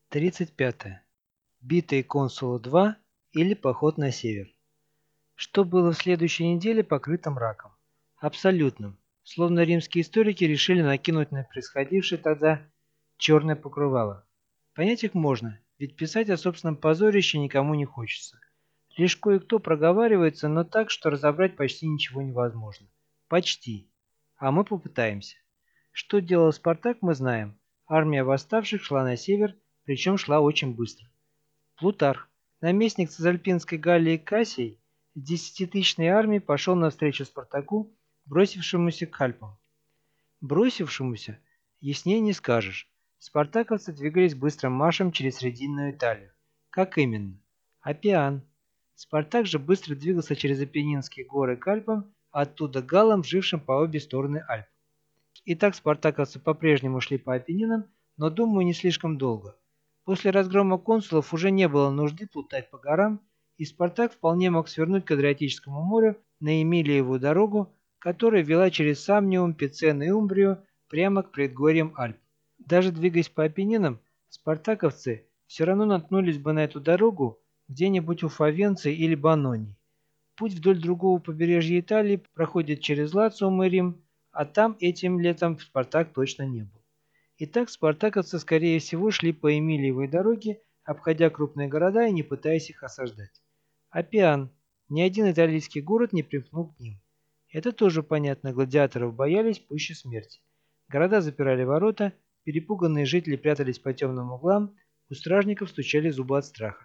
35. Битые консула 2 или поход на север. Что было в следующей неделе покрыто мраком. Абсолютным. Словно римские историки решили накинуть на происходившее тогда черное покрывало. Понять их можно, ведь писать о собственном позорище никому не хочется. Лишь кое-кто проговаривается, но так, что разобрать почти ничего невозможно. Почти. А мы попытаемся. Что делал Спартак, мы знаем. Армия восставших шла на север, причем шла очень быстро. Плутарх, наместник Цезальпинской Галлии Кассий, с 10-тысячной армией пошел навстречу Спартаку, бросившемуся к Альпам. Бросившемуся, яснее не скажешь. Спартаковцы двигались быстрым маршем через Срединную Италию. Как именно? Аппиан. Спартак же быстро двигался через Апеннинские горы к Альпам, а оттуда к галлам, жившим по обе стороны Альп. Итак, спартаковцы по-прежнему шли по Апеннинам, но, думаю, не слишком долго. После разгрома консулов уже не было нужды плутать по горам, и Спартак вполне мог свернуть к Адриатическому морю на Эмилиеву дорогу, которая вела через Самниум, Пицен и Умбрию прямо к предгорьям Альп. Даже двигаясь по Апеннинам, спартаковцы все равно наткнулись бы на эту дорогу где-нибудь у Фавенции или Банонии. Путь вдоль другого побережья Италии проходит через Лациум и Рим, а там этим летом Спартак точно не был. Итак, спартаковцы, скорее всего, шли по Эмилиевой дороге, обходя крупные города и не пытаясь их осаждать. Аппиан. Ни один итальянский город не примкнул к ним. Это тоже понятно, гладиаторов боялись пуще смерти. Города запирали ворота, перепуганные жители прятались по темным углам, у стражников стучали зубы от страха.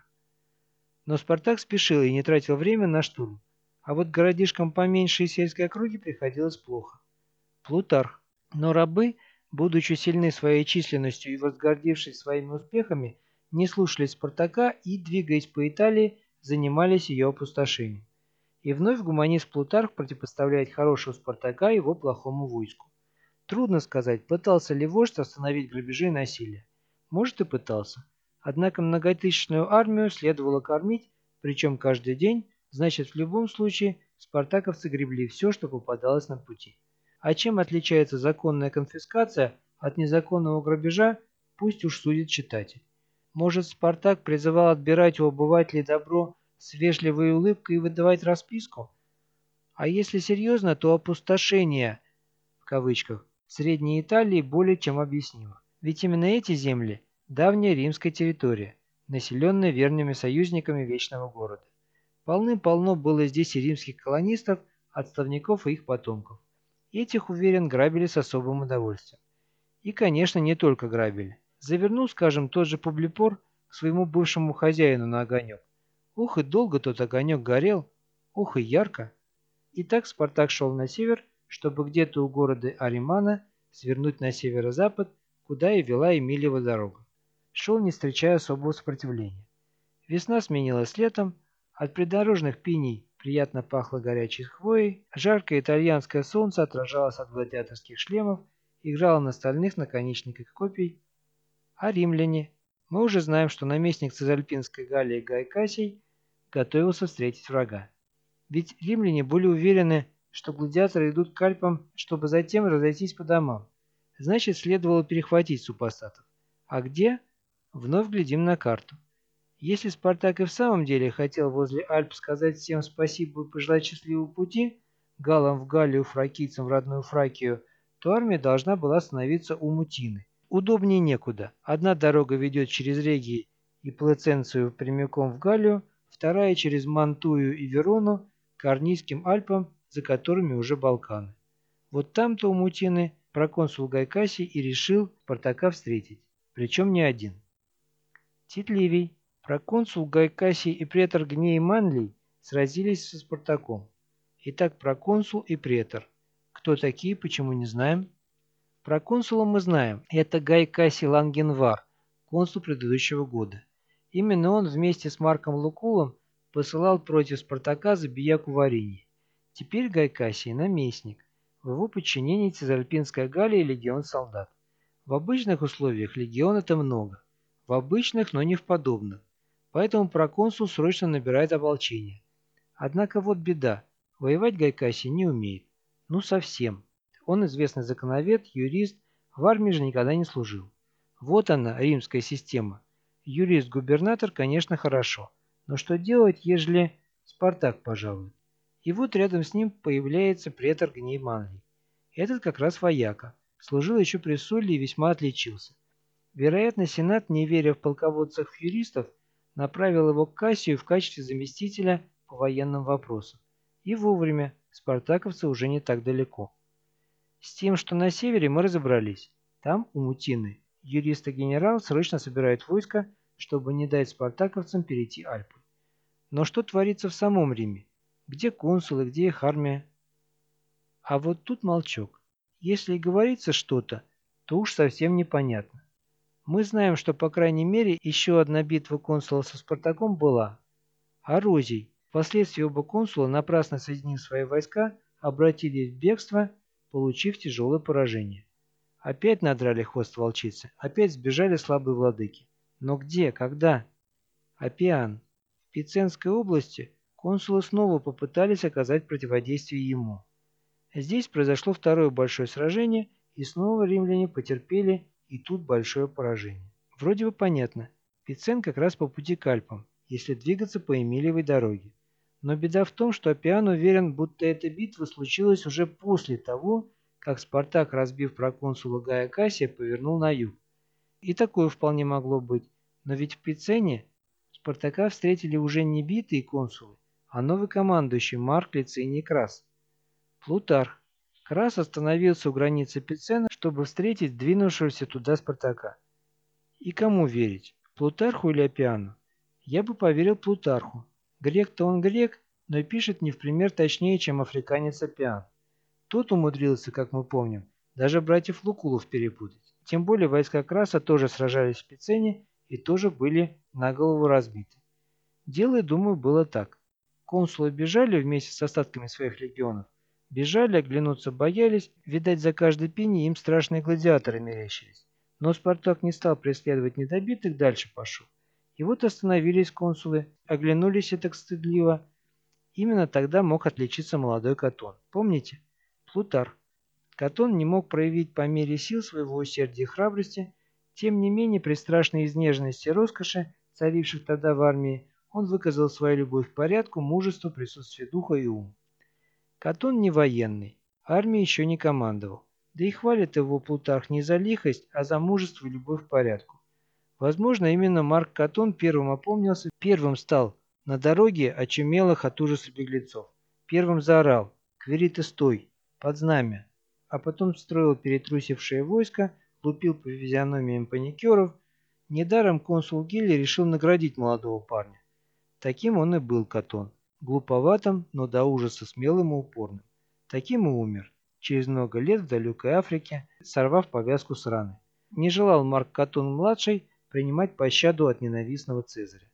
Но Спартак спешил и не тратил время на штурм. А вот городишкам поменьше и сельской округе приходилось плохо. Плутарх. Но рабы, будучи сильны своей численностью и возгордившись своими успехами, не слушали Спартака и, двигаясь по Италии, занимались ее опустошением. И вновь гуманист Плутарх противопоставляет хорошего Спартака его плохому войску. Трудно сказать, пытался ли вождь остановить грабежи и насилие. Может, и пытался. Однако многотысячную армию следовало кормить, причем каждый день, значит, в любом случае спартаковцы гребли все, что попадалось на пути. А чем отличается законная конфискация от незаконного грабежа, пусть уж судит читатель. Может, Спартак призывал отбирать у обывателей добро с вежливой улыбкой и выдавать расписку? А если серьезно, то опустошение, в кавычках, Средней Италии более чем объяснимо. Ведь именно эти земли – давняя римская территория, населенная верными союзниками Вечного Города. Полным-полно было здесь и римских колонистов, отставников и их потомков. Этих, уверен, грабили с особым удовольствием. И, конечно, не только грабили. Завернул, скажем, тот же Публипор к своему бывшему хозяину на огонек. Ух, и долго тот огонек горел, ух, и ярко. Итак, Спартак шел на север, чтобы где-то у города Аримана свернуть на северо-запад, куда и вела Эмилиева дорога. Шел, не встречая особого сопротивления. Весна сменилась летом, от придорожных пиней приятно пахло горячей хвоей, жаркое итальянское солнце отражалось от гладиаторских шлемов, играло на стальных наконечниках копий. А римляне? Мы уже знаем, что наместник Цезальпинской Галлии Гай Кассий готовился встретить врага. Ведь римляне были уверены, что гладиаторы идут к Альпам, чтобы затем разойтись по домам. Значит, следовало перехватить супостатов. А где? Вновь глядим на карту. Если Спартак и в самом деле хотел возле Альп сказать всем спасибо и пожелать счастливого пути, галлам в Галлию, фракийцам в родную Фракию, то армия должна была остановиться у Мутины. Удобнее некуда. Одна дорога ведет через Регии и Плаценцию прямиком в Галлию, вторая через Мантую и Верону к Арнийским Альпам, за которыми уже Балканы. Вот там-то у Мутины проконсул Гай Кассий и решил Спартака встретить. Причем не один. Тит Ливий, проконсул Гай Кассий и претор Гней Манлий сразились со Спартаком. Итак, проконсул и претор. Кто такие, почему не знаем? Проконсула мы знаем. Это Гай Кассий Лангенвар, консул предыдущего года. Именно он вместе с Марком Лукулом посылал против Спартака забияку Варинии. Теперь Гай Кассий наместник. В его подчинении Цезальпинская Галлия и легион солдат. В обычных условиях легион это много. В обычных, но не в подобных. Поэтому проконсул срочно набирает ополчение. Однако вот беда. Воевать Гай Кассий не умеет. Ну совсем. Он известный законовед, юрист, в армии же никогда не служил. Вот она, римская система. Юрист-губернатор, конечно, хорошо, но что делать, ежели Спартак пожалует? И вот рядом с ним появляется претор Гней Манлий. Этот как раз вояка, служил еще при Сулле и весьма отличился. Вероятно, Сенат, не веря в полководцев-юристов, направил его к Кассию в качестве заместителя по военным вопросам. И вовремя, спартаковцы уже не так далеко. С тем, что на севере, мы разобрались. Там, у Мутины, юрист и генерал срочно собирают войско, чтобы не дать спартаковцам перейти Альпы. Но что творится в самом Риме? Где консулы, где их армия? А вот тут молчок. Если и говорится что-то, то уж совсем непонятно. Мы знаем, что, по крайней мере, еще одна битва консула со Спартаком была. Арозий. Впоследствии оба консула, напрасно соединив свои войска, обратились в бегство, получив тяжелое поражение. Опять надрали хвост волчицы, опять сбежали слабые владыки. Но где, когда? Аппиан. В Пиценской области консулы снова попытались оказать противодействие ему. Здесь произошло второе большое сражение, и снова римляне потерпели и тут большое поражение. Вроде бы понятно. Пицен как раз по пути к Альпам, если двигаться по Эмилиевой дороге. Но беда в том, что Аппиан уверен, будто эта битва случилась уже после того, как Спартак, разбив проконсула Гая Кассия, повернул на юг. И такое вполне могло быть. Но ведь в Пицене Спартака встретили уже не битые консулы, а новый командующий Марк Лициний Крас. Плутарх. Крас остановился у границы Пицена, чтобы встретить двинувшегося туда Спартака. И кому верить? Плутарху или Аппиану? Я бы поверил Плутарху. Грек-то он грек, но и пишет не в пример точнее, чем африканец Аппиан. Тот умудрился, как мы помним, даже братьев Лукулов перепутать. Тем более войска Краса тоже сражались в Пицене и тоже были на голову разбиты. Дело, думаю, было так. Консулы бежали вместе с остатками своих легионов. Бежали, оглянуться боялись, видать, за каждой пеней им страшные гладиаторы мерещились. Но Спартак не стал преследовать недобитых, дальше пошел. И вот остановились консулы, оглянулись и так стыдливо. Именно тогда мог отличиться молодой Катон. Помните? Плутарх. Катон не мог проявить по мере сил своего усердия и храбрости, тем не менее при страшной изнеженности и роскоши, царивших тогда в армии, он выказал свою любовь к порядку, мужеству, присутствие духа и ум. Катон не военный, армией еще не командовал, да и хвалит его Плутарх не за лихость, а за мужество и любовь к порядку. Возможно, именно Марк Катон первым опомнился, первым стал на дороге очумелых от ужаса беглецов, первым заорал «Квириты, стой! Под знамя!», а потом строил перетрусившее войско, лупил по физиономиям паникеров. Недаром консул Гилли решил наградить молодого парня. Таким он и был, Катон. Глуповатым, но до ужаса смелым и упорным. Таким и умер. Через много лет в далекой Африке, сорвав повязку с раны. Не желал Марк Катон-младший принимать пощаду от ненавистного Цезаря.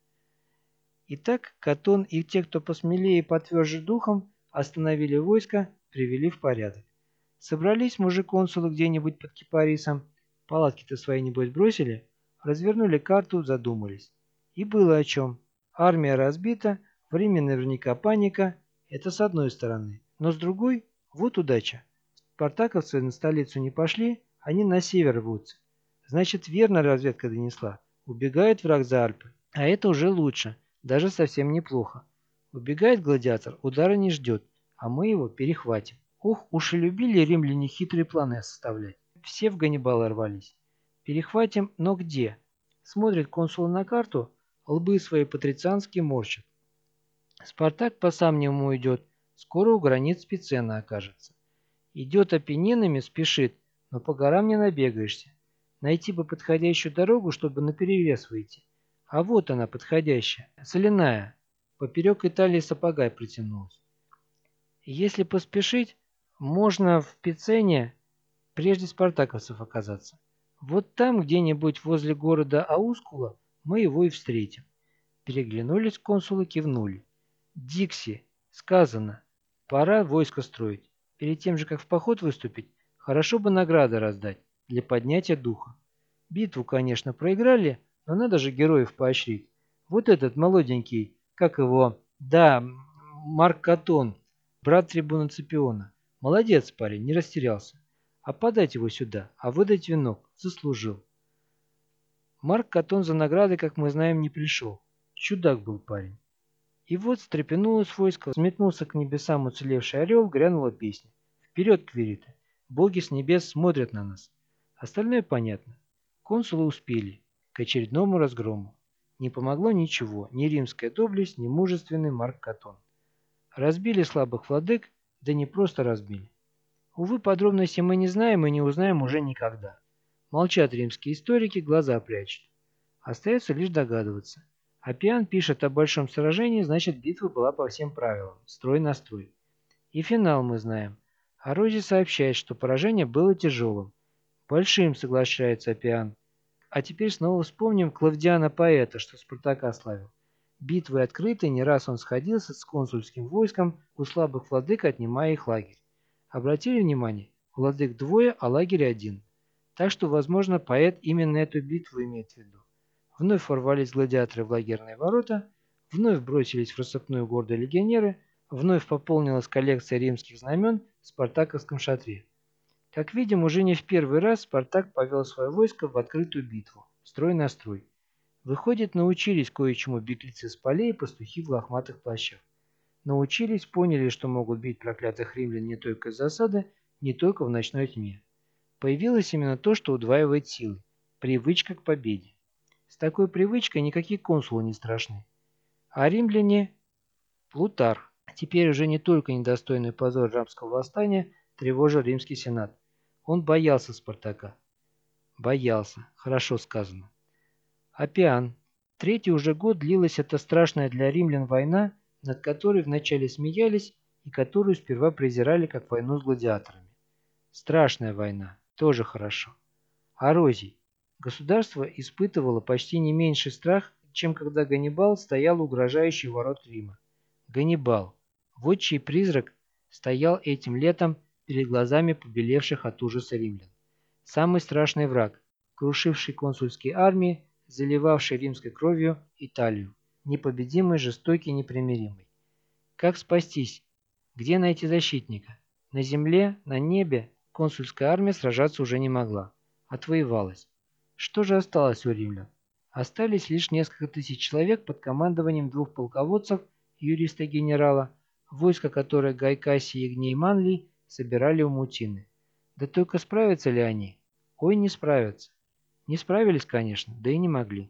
Итак, Катон и те, кто посмелее и потверже духом, остановили войско, привели в порядок. Собрались мужи-консулы где-нибудь под Кипарисом, палатки-то свои небось бросили, развернули карту, задумались. И было о чем. Армия разбита, в Риме наверняка паника, это с одной стороны. Но с другой, вот удача. Спартаковцы на столицу не пошли, они на север рвутся. Значит, верно разведка донесла. Убегает враг за Альпы. А это уже лучше, даже совсем неплохо. Убегает гладиатор, удара не ждет, а мы его перехватим. Ух, уж и любили римляне хитрые планы составлять. Все в Ганнибала рвались. Перехватим, но где? Смотрит консул на карту, лбы свои патрицианские морщат. Спартак по самнему идет, скоро у границ Пицена окажется. Идет Апеннинами, спешит, но по горам не набегаешься. Найти бы подходящую дорогу, чтобы наперерез выйти. А вот она, подходящая, соляная. Поперек Италии сапогай протянулась. Если поспешить, можно в Пицене прежде спартаковцев оказаться. Вот там, где-нибудь возле города Аускула, мы его и встретим. Переглянулись консулы, кивнули. Дикси, сказано, пора войско строить. Перед тем же, как в поход выступить, хорошо бы награды раздать для поднятия духа. Битву, конечно, проиграли, но надо же героев поощрить. Вот этот молоденький, как его, да, Марк Катон, брат трибуна Ципиона. Молодец парень, не растерялся. А подать его сюда, а выдать венок, заслужил. Марк Каттон за наградой, как мы знаем, не пришел. Чудак был парень. И вот встрепенулось войско, взметнулся к небесам уцелевший орел, грянула песня. Вперед, квириты! Боги с небес смотрят на нас. Остальное понятно. Консулы успели к очередному разгрому. Не помогло ничего, ни римская доблесть, ни мужественный Марк Каттон. Разбили слабых владык, да не просто разбили. Увы, подробностей мы не знаем и не узнаем уже никогда. Молчат римские историки, глаза прячут. Остается лишь догадываться. Аппиан пишет о большом сражении, значит битва была по всем правилам, строй на строй. И финал мы знаем. Орози сообщает, что поражение было тяжелым. Большим, соглашается Аппиан. А теперь снова вспомним Клавдиана поэта, что Спартака славил. Битвы открыты, не раз он сходился с консульским войском у слабых владык, отнимая их лагерь. Обратили внимание? Владык двое, а лагерь один. Так что, возможно, поэт именно эту битву имеет в виду. Вновь ворвались гладиаторы в лагерные ворота, вновь бросились в рассыпную гордые легионеры, вновь пополнилась коллекция римских знамен в спартаковском шатре. Как видим, уже не в первый раз Спартак повел свое войско в открытую битву, строй на строй. Выходит, научились кое-чему беглецы с полей и пастухи в лохматых плащах. Научились, поняли, что могут бить проклятых римлян не только из засады, не только в ночной тьме. Появилось именно то, что удваивает силы – привычка к победе. С такой привычкой никакие консулы не страшны. А римляне – Плутарх. Теперь уже не только недостойный позор рабского восстания тревожил римский сенат. Он боялся Спартака. Боялся. Хорошо сказано. Аппиан. Третий уже год длилась эта страшная для римлян война, над которой вначале смеялись и которую сперва презирали как войну с гладиаторами. Страшная война. Тоже хорошо. Орозий. Государство испытывало почти не меньший страх, чем когда Ганнибал стоял угрожающий у ворот Рима. Ганнибал. Вот чей призрак стоял этим летом перед глазами побелевших от ужаса римлян. Самый страшный враг, крушивший консульские армии, заливавший римской кровью Италию. Непобедимый, жестокий, непримиримый. Как спастись? Где найти защитника? На земле, на небе консульская армия сражаться уже не могла. Отвоевалась. Что же осталось у римлян? Остались лишь несколько тысяч человек под командованием двух полководцев, юриста-генерала, войско которое Гай Кассий и Гней Манлий собирали у Мутины. Да только справятся ли они? Ой, не справятся. Не справились, конечно, да и не могли.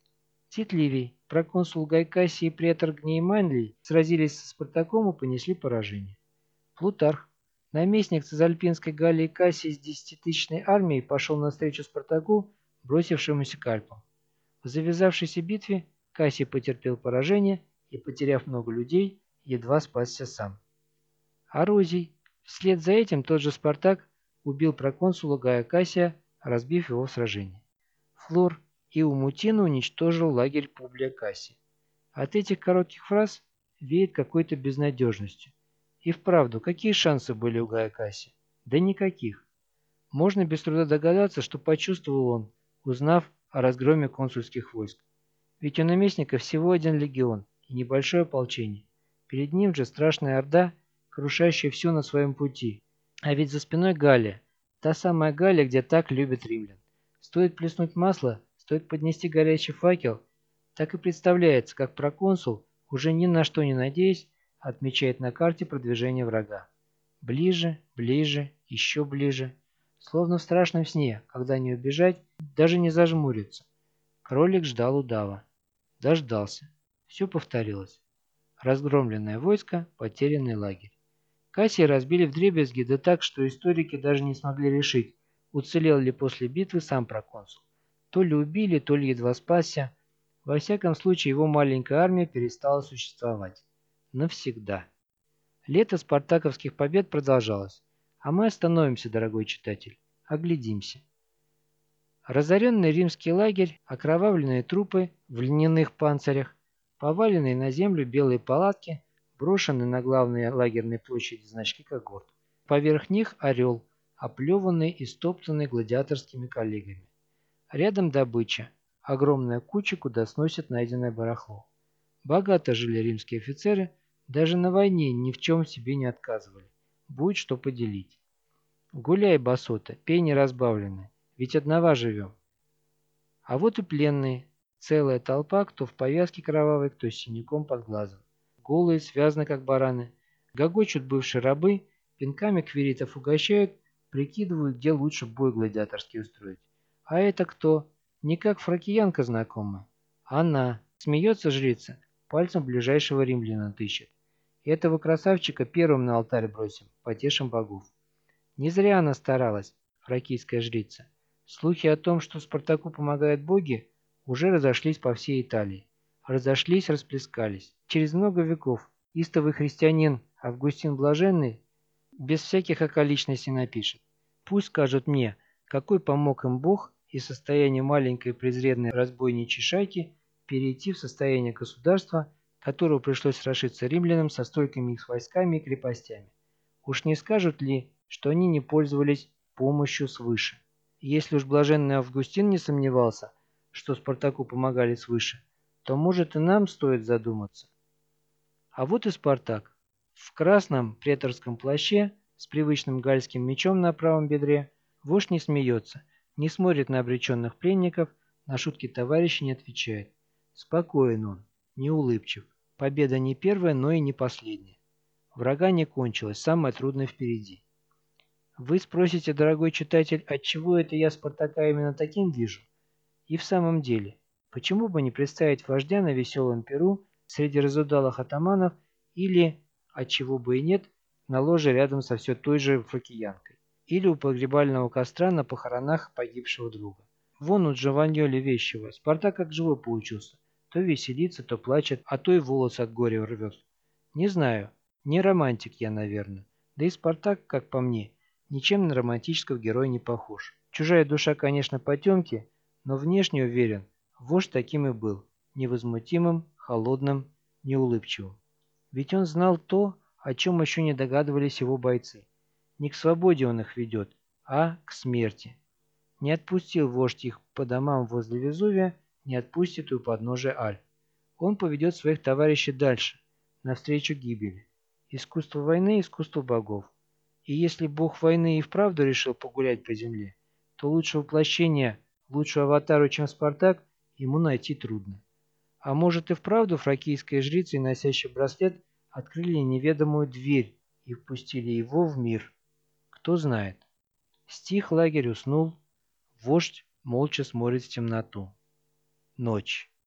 Тит Ливий, проконсул Гай Кассий и претор Гней Манлий сразились со Спартаком и понесли поражение. Плутарх, наместник Цезальпинской Галлии Кассий с 10-тысячной армией, пошел навстречу Спартаку, бросившемуся к Альпам. В завязавшейся битве Кассий потерпел поражение и, потеряв много людей, едва спасся сам. Орозий. Вслед за этим тот же Спартак убил проконсула Гая Кассия, разбив его в сражении. Флор и у Мутина уничтожил лагерь Публия Кассия. От этих коротких фраз веет какой-то безнадежностью. И вправду, какие шансы были у Гая Кассия? Да никаких. Можно без труда догадаться, что почувствовал он, узнав о разгроме консульских войск. Ведь у наместника всего один легион и небольшое ополчение. Перед ним же страшная орда, крушащая все на своем пути. А ведь за спиной Галлия, та самая Галлия, где так любят римлян. Стоит плеснуть масло, стоит поднести горячий факел, так и представляется, как проконсул, уже ни на что не надеясь, отмечает на карте продвижение врага. Ближе, ближе, еще ближе. Словно в страшном сне, когда не убежать, даже не зажмуриться. Кролик ждал удава. Дождался. Все повторилось. Разгромленное войско, потерянный лагерь. Кассия разбили вдребезги, да так, что историки даже не смогли решить, уцелел ли после битвы сам проконсул. То ли убили, то ли едва спасся. Во всяком случае, его маленькая армия перестала существовать. Навсегда. Лето спартаковских побед продолжалось. А мы остановимся, дорогой читатель. Оглядимся. Разоренный римский лагерь, окровавленные трупы в льняных панцирях, поваленные на землю белые палатки, брошенные на главные лагерные площади значки когорт. Поверх них орел, оплеванный и стоптанный гладиаторскими коллегами. Рядом добыча, огромная куча, куда сносят найденное барахло. Богато жили римские офицеры, даже на войне ни в чем себе не отказывали. Будет что поделить. Гуляй, басота, пей неразбавленное, ведь одного живем. А вот и пленные. Целая толпа, кто в повязке кровавой, кто с синяком под глазом. Голые, связаны как бараны. Гогочут бывшие рабы, пинками квиритов угощают, прикидывают, где лучше бой гладиаторский устроить. А это кто? Не как фракиянка знакомая. Она. Смеется жрица, пальцем ближайшего римляна тыщет. Этого красавчика первым на алтарь бросим, потешим богов. Не зря она старалась, фракийская жрица. Слухи о том, что Спартаку помогают боги, уже разошлись по всей Италии. Разошлись, расплескались. Через много веков истовый христианин Августин Блаженный без всяких околичностей напишет. Пусть скажут мне, какой помог им Бог из состояния маленькой презренной разбойничьей шайки перейти в состояние государства, которого пришлось сражиться римлянам со столькими их войсками и крепостями. Уж не скажут ли, что они не пользовались помощью свыше? И если уж блаженный Августин не сомневался, что Спартаку помогали свыше, то, может, и нам стоит задуматься. А вот и Спартак. В красном преторском плаще с привычным гальским мечом на правом бедре вождь не смеется, не смотрит на обреченных пленников, на шутки товарища не отвечает. Спокоен он, неулыбчив. Победа не первая, но и не последняя. Врага не кончилось, самое трудное впереди. Вы спросите, дорогой читатель, отчего это я Спартака именно таким вижу? И в самом деле, почему бы не представить вождя на веселом перу среди разудалых атаманов или, отчего бы и нет, на ложе рядом со все той же фракиянкой, или у погребального костра на похоронах погибшего друга. Вон у Джованьоли Вещего Спартак как живой получился, то веселится, то плачет, а то и волосы от горя рвет. Не знаю, не романтик я, наверное, да и Спартак, как по мне, ничем на романтического героя не похож. Чужая душа, конечно, потемки, но внешне уверен, вождь таким и был, невозмутимым, холодным, неулыбчивым. Ведь он знал то, о чем еще не догадывались его бойцы. Не к свободе он их ведет, а к смерти. Не отпустил вождь их по домам возле Везувия, не отпустит и у подножия Альп. Он поведет своих товарищей дальше, навстречу гибели. Искусство войны – искусство богов. И если бог войны и вправду решил погулять по земле, то лучшего воплощения, лучшего аватара, чем Спартак, ему найти трудно. А может и вправду фракийская жрица и носящий браслет открыли неведомую дверь и впустили его в мир. Кто знает. Стих лагерь уснул, вождь молча смотрит в темноту. Ночь.